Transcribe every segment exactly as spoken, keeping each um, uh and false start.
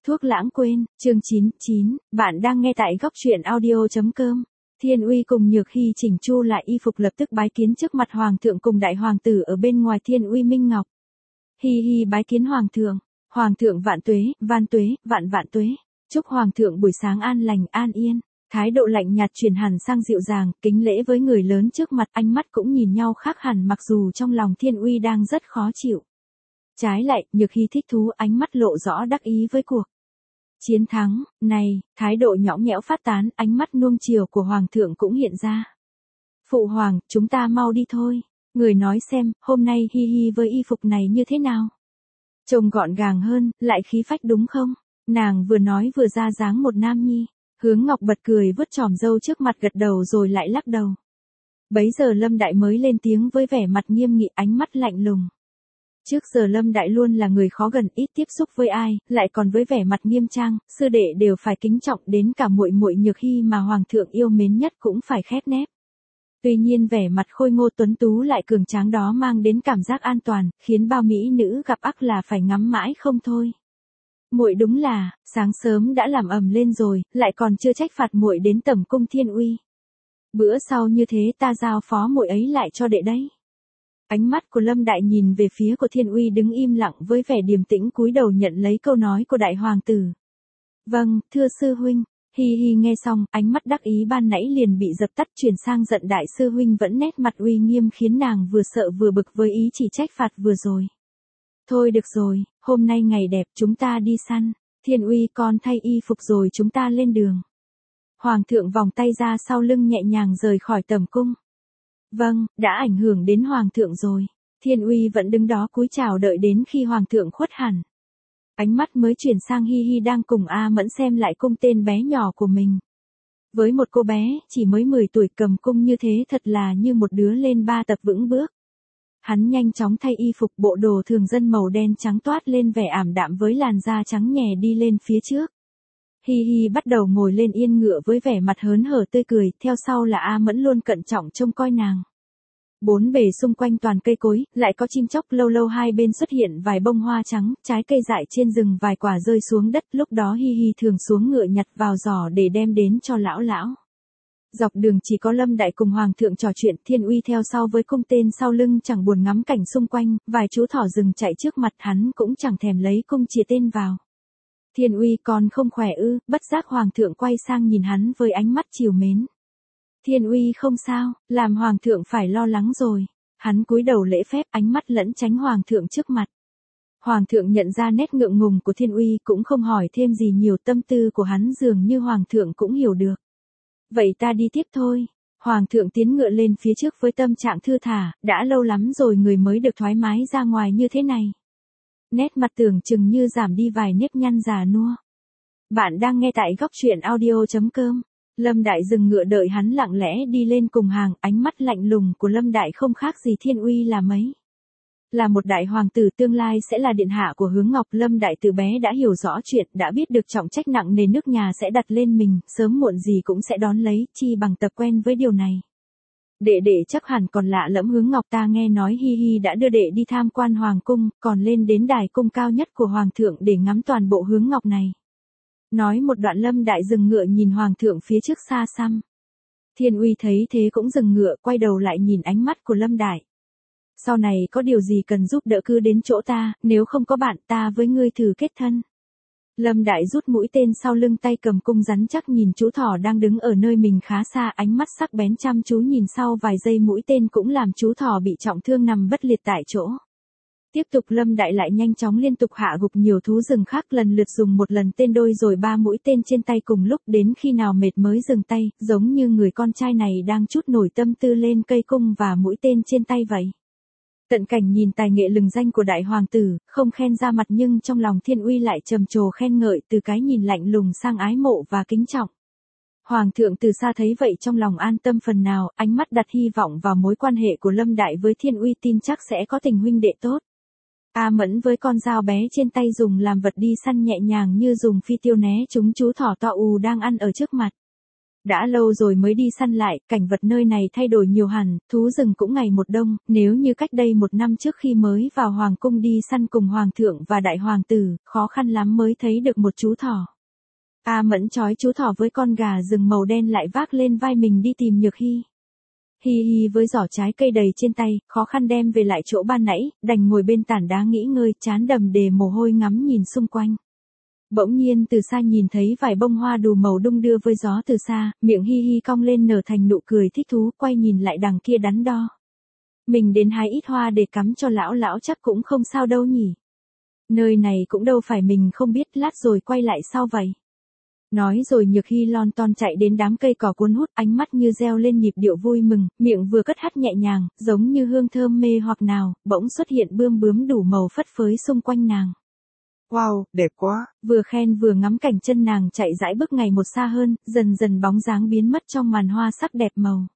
Thuốc lãng quên, chương chín chín, bạn đang nghe tại góc truyện audio chấm com. Thiên Uy cùng Nhược Hy chỉnh chu lại y phục lập tức bái kiến trước mặt hoàng thượng cùng đại hoàng tử ở bên ngoài Thiên Uy Minh Ngọc. Hi hi bái kiến hoàng thượng, hoàng thượng vạn tuế, van tuế, vạn vạn tuế, chúc hoàng thượng buổi sáng an lành an yên. Thái độ lạnh nhạt chuyển hẳn sang dịu dàng, kính lễ với người lớn trước mặt, ánh mắt cũng nhìn nhau khác hẳn mặc dù trong lòng Thiên Uy đang rất khó chịu. Trái lại, Nhược Hy thích thú, ánh mắt lộ rõ đắc ý với cuộc chiến thắng này, thái độ nhõng nhẽo phát tán, ánh mắt nuông chiều của hoàng thượng cũng hiện ra. Phụ hoàng, chúng ta mau đi thôi. Người nói xem, hôm nay Hi hi với y phục này như thế nào? Trông gọn gàng hơn, lại khí phách đúng không? Nàng vừa nói vừa ra dáng một nam nhi. Hướng Ngọc bật cười vứt chòm râu trước mặt gật đầu rồi lại lắc đầu. Bấy giờ Lâm Đại mới lên tiếng với vẻ mặt nghiêm nghị, ánh mắt lạnh lùng. Trước giờ Lâm Đại luôn là người khó gần, ít tiếp xúc với ai, lại còn với vẻ mặt nghiêm trang, sư đệ đều phải kính trọng, đến cả muội muội Nhược Hy mà hoàng thượng yêu mến nhất cũng phải khép nép. Tuy nhiên vẻ mặt khôi ngô tuấn tú lại cường tráng đó mang đến cảm giác an toàn, khiến bao mỹ nữ gặp ắt là phải ngắm mãi không thôi. Muội đúng là, sáng sớm đã làm ầm lên rồi, lại còn chưa trách phạt muội đến tẩm cung Thiên Uy. Bữa sau như thế ta giao phó muội ấy lại cho đệ đấy. Ánh mắt của Lâm Đại nhìn về phía của Thiên Uy đứng im lặng với vẻ điềm tĩnh cúi đầu nhận lấy câu nói của đại hoàng tử. Vâng, thưa sư huynh. Hi hi nghe xong, ánh mắt đắc ý ban nãy liền bị dập tắt chuyển sang giận, đại sư huynh vẫn nét mặt uy nghiêm khiến nàng vừa sợ vừa bực với ý chỉ trách phạt vừa rồi. Thôi được rồi, hôm nay ngày đẹp chúng ta đi săn. Thiên Uy con thay y phục rồi chúng ta lên đường. Hoàng thượng vòng tay ra sau lưng nhẹ nhàng rời khỏi tẩm cung. Vâng, đã ảnh hưởng đến hoàng thượng rồi. Thiên Uy vẫn đứng đó cúi chào đợi đến khi hoàng thượng khuất hẳn. Ánh mắt mới chuyển sang Hi hi đang cùng A Mẫn xem lại cung tên bé nhỏ của mình. Với một cô bé, chỉ mới mười tuổi cầm cung như thế thật là như một đứa lên ba tập vững bước. Hắn nhanh chóng thay y phục, bộ đồ thường dân màu đen trắng toát lên vẻ ảm đạm với làn da trắng nhè đi lên phía trước. Hi hi bắt đầu ngồi lên yên ngựa với vẻ mặt hớn hở tươi cười, theo sau là A Mẫn luôn cẩn trọng trông coi nàng. Bốn bề xung quanh toàn cây cối, lại có chim chóc, lâu lâu hai bên xuất hiện vài bông hoa trắng, trái cây dại trên rừng vài quả rơi xuống đất, lúc đó Hi hi thường xuống ngựa nhặt vào giỏ để đem đến cho lão lão. Dọc đường chỉ có Lâm Đại cùng hoàng thượng trò chuyện, Thiên Uy theo sau với cung tên sau lưng chẳng buồn ngắm cảnh xung quanh, vài chú thỏ rừng chạy trước mặt hắn cũng chẳng thèm lấy cung chìa tên vào. Thiên Uy còn không khỏe ư? Bất giác hoàng thượng quay sang nhìn hắn với ánh mắt trìu mến. Thiên Uy không sao, làm hoàng thượng phải lo lắng rồi. Hắn cúi đầu lễ phép, ánh mắt lẫn tránh hoàng thượng trước mặt. Hoàng thượng nhận ra nét ngượng ngùng của Thiên Uy cũng không hỏi thêm gì nhiều, tâm tư của hắn dường như hoàng thượng cũng hiểu được. Vậy ta đi tiếp thôi. Hoàng thượng tiến ngựa lên phía trước với tâm trạng thư thả, đã lâu lắm rồi người mới được thoải mái ra ngoài như thế này. Nét mặt tưởng chừng như giảm đi vài nếp nhăn già nua. Bạn đang nghe tại góc truyện audio chấm com. Lâm Đại dừng ngựa đợi hắn lặng lẽ đi lên cùng hàng, ánh mắt lạnh lùng của Lâm Đại không khác gì Thiên Uy là mấy. Là một đại hoàng tử tương lai sẽ là điện hạ của Hướng Ngọc, Lâm Đại từ bé đã hiểu rõ chuyện, đã biết được trọng trách nặng nề nước nhà sẽ đặt lên mình, sớm muộn gì cũng sẽ đón lấy, chi bằng tập quen với điều này. Đệ đệ chắc hẳn còn lạ lẫm Hướng Ngọc, ta nghe nói Hi hi đã đưa đệ đi tham quan hoàng cung, còn lên đến đài cung cao nhất của hoàng thượng để ngắm toàn bộ Hướng Ngọc này. Nói một đoạn Lâm Đại dừng ngựa nhìn hoàng thượng phía trước xa xăm. Thiên Uy thấy thế cũng dừng ngựa, quay đầu lại nhìn ánh mắt của Lâm Đại. Sau này có điều gì cần giúp đỡ cứ đến chỗ ta, nếu không có bạn ta với ngươi thử kết thân. Lâm Đại rút mũi tên sau lưng, tay cầm cung rắn chắc nhìn chú thỏ đang đứng ở nơi mình khá xa, ánh mắt sắc bén chăm chú nhìn sau vài giây, mũi tên cũng làm chú thỏ bị trọng thương nằm bất liệt tại chỗ. Tiếp tục Lâm Đại lại nhanh chóng liên tục hạ gục nhiều thú rừng khác, lần lượt dùng một lần tên đôi rồi ba mũi tên trên tay cùng lúc, đến khi nào mệt mới dừng tay, giống như người con trai này đang trút nổi tâm tư lên cây cung và mũi tên trên tay vậy. Tận cảnh nhìn tài nghệ lừng danh của đại hoàng tử, không khen ra mặt nhưng trong lòng Thiên Uy lại trầm trồ khen ngợi, từ cái nhìn lạnh lùng sang ái mộ và kính trọng. Hoàng thượng từ xa thấy vậy trong lòng an tâm phần nào, ánh mắt đặt hy vọng vào mối quan hệ của Lâm Đại với Thiên Uy, tin chắc sẽ có tình huynh đệ tốt. A Mẫn với con dao bé trên tay dùng làm vật đi săn nhẹ nhàng như dùng phi tiêu né chúng chú thỏ to ù đang ăn ở trước mặt. Đã lâu rồi mới đi săn lại, cảnh vật nơi này thay đổi nhiều hẳn, thú rừng cũng ngày một đông, nếu như cách đây một năm trước khi mới vào hoàng cung đi săn cùng hoàng thượng và đại hoàng tử, khó khăn lắm mới thấy được một chú thỏ. A Mẫn trói chú thỏ với con gà rừng màu đen lại vác lên vai mình đi tìm Nhược Hy. Hi hi với giỏ trái cây đầy trên tay, khó khăn đem về lại chỗ ban nãy, đành ngồi bên tảng đá nghỉ ngơi, trán đầm đìa mồ hôi ngắm nhìn xung quanh. Bỗng nhiên từ xa nhìn thấy vài bông hoa đù màu đung đưa với gió từ xa, miệng hi hi cong lên nở thành nụ cười thích thú, quay nhìn lại đằng kia đắn đo. Mình đến hái ít hoa để cắm cho lão lão chắc cũng không sao đâu nhỉ. Nơi này cũng đâu phải mình không biết, lát rồi quay lại sau vậy. Nói rồi Nhược Hy lon ton chạy đến đám cây cỏ cuốn hút, ánh mắt như reo lên nhịp điệu vui mừng, miệng vừa cất hắt nhẹ nhàng, giống như hương thơm mê hoặc nào, bỗng xuất hiện bươm bướm đủ màu phất phới xung quanh nàng. Wow, đẹp quá. Vừa khen vừa ngắm cảnh chân nàng chạy dãi bước ngày một xa hơn, dần dần bóng dáng biến mất trong màn hoa sắc đẹp màu.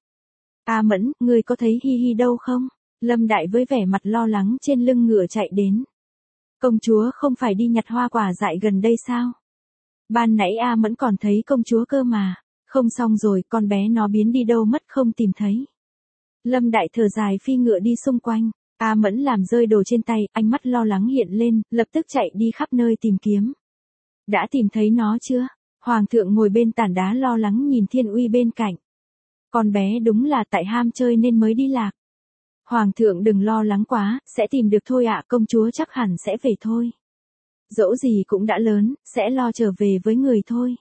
A Mẫn, ngươi có thấy Hi Hi đâu không? Lâm Đại với vẻ mặt lo lắng trên lưng ngựa chạy đến. Công chúa không phải đi nhặt hoa quả dại gần đây sao? Ban nãy A Mẫn còn thấy công chúa cơ mà. Không xong rồi, con bé nó biến đi đâu mất không tìm thấy. Lâm Đại thở dài phi ngựa đi xung quanh. A Mẫn làm rơi đồ trên tay, ánh mắt lo lắng hiện lên, lập tức chạy đi khắp nơi tìm kiếm. Đã tìm thấy nó chưa? Hoàng thượng ngồi bên tảng đá lo lắng nhìn Thiên Uy bên cạnh. Con bé đúng là tại ham chơi nên mới đi lạc. Hoàng thượng đừng lo lắng quá, sẽ tìm được thôi ạ, công chúa chắc hẳn sẽ về thôi. Dẫu gì cũng đã lớn, sẽ lo trở về với người thôi.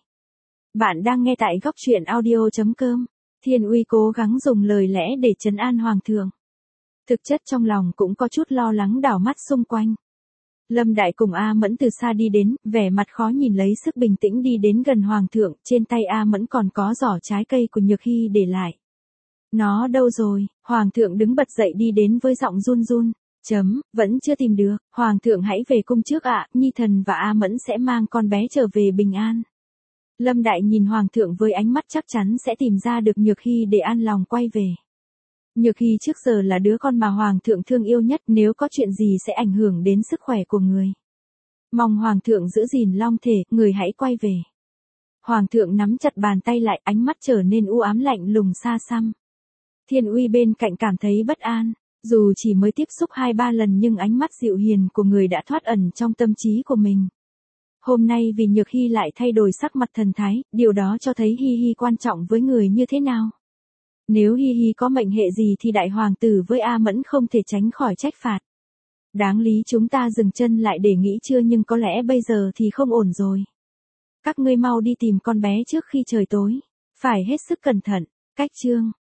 Bạn đang nghe tại góc truyện audio chấm com. Thiên Uy cố gắng dùng lời lẽ để trấn an hoàng thượng. Thực chất trong lòng cũng có chút lo lắng đảo mắt xung quanh. Lâm Đại cùng A Mẫn từ xa đi đến, vẻ mặt khó nhìn lấy sức bình tĩnh đi đến gần hoàng thượng, trên tay A Mẫn còn có giỏ trái cây của Nhược Hy để lại. Nó đâu rồi? Hoàng thượng đứng bật dậy đi đến với giọng run run. Chấm, vẫn chưa tìm được, hoàng thượng hãy về cung trước ạ, Nhi thần và A Mẫn sẽ mang con bé trở về bình an. Lâm Đại nhìn hoàng thượng với ánh mắt chắc chắn sẽ tìm ra được Nhược Hy để an lòng quay về. Nhược Hy trước giờ là đứa con mà hoàng thượng thương yêu nhất, nếu có chuyện gì sẽ ảnh hưởng đến sức khỏe của người. Mong hoàng thượng giữ gìn long thể, người hãy quay về. Hoàng thượng nắm chặt bàn tay lại, ánh mắt trở nên u ám lạnh lùng xa xăm. Thiên Uy bên cạnh cảm thấy bất an, dù chỉ mới tiếp xúc hai ba lần nhưng ánh mắt dịu hiền của người đã thoát ẩn trong tâm trí của mình. Hôm nay vì Nhược Hy lại thay đổi sắc mặt thần thái, điều đó cho thấy Hi Hi quan trọng với người như thế nào. Nếu Hi Hi có mệnh hệ gì thì đại hoàng tử với A Mẫn không thể tránh khỏi trách phạt. Đáng lý chúng ta dừng chân lại để nghĩ chưa, nhưng có lẽ bây giờ thì không ổn rồi. Các ngươi mau đi tìm con bé trước khi trời tối. Phải hết sức cẩn thận. Cách chương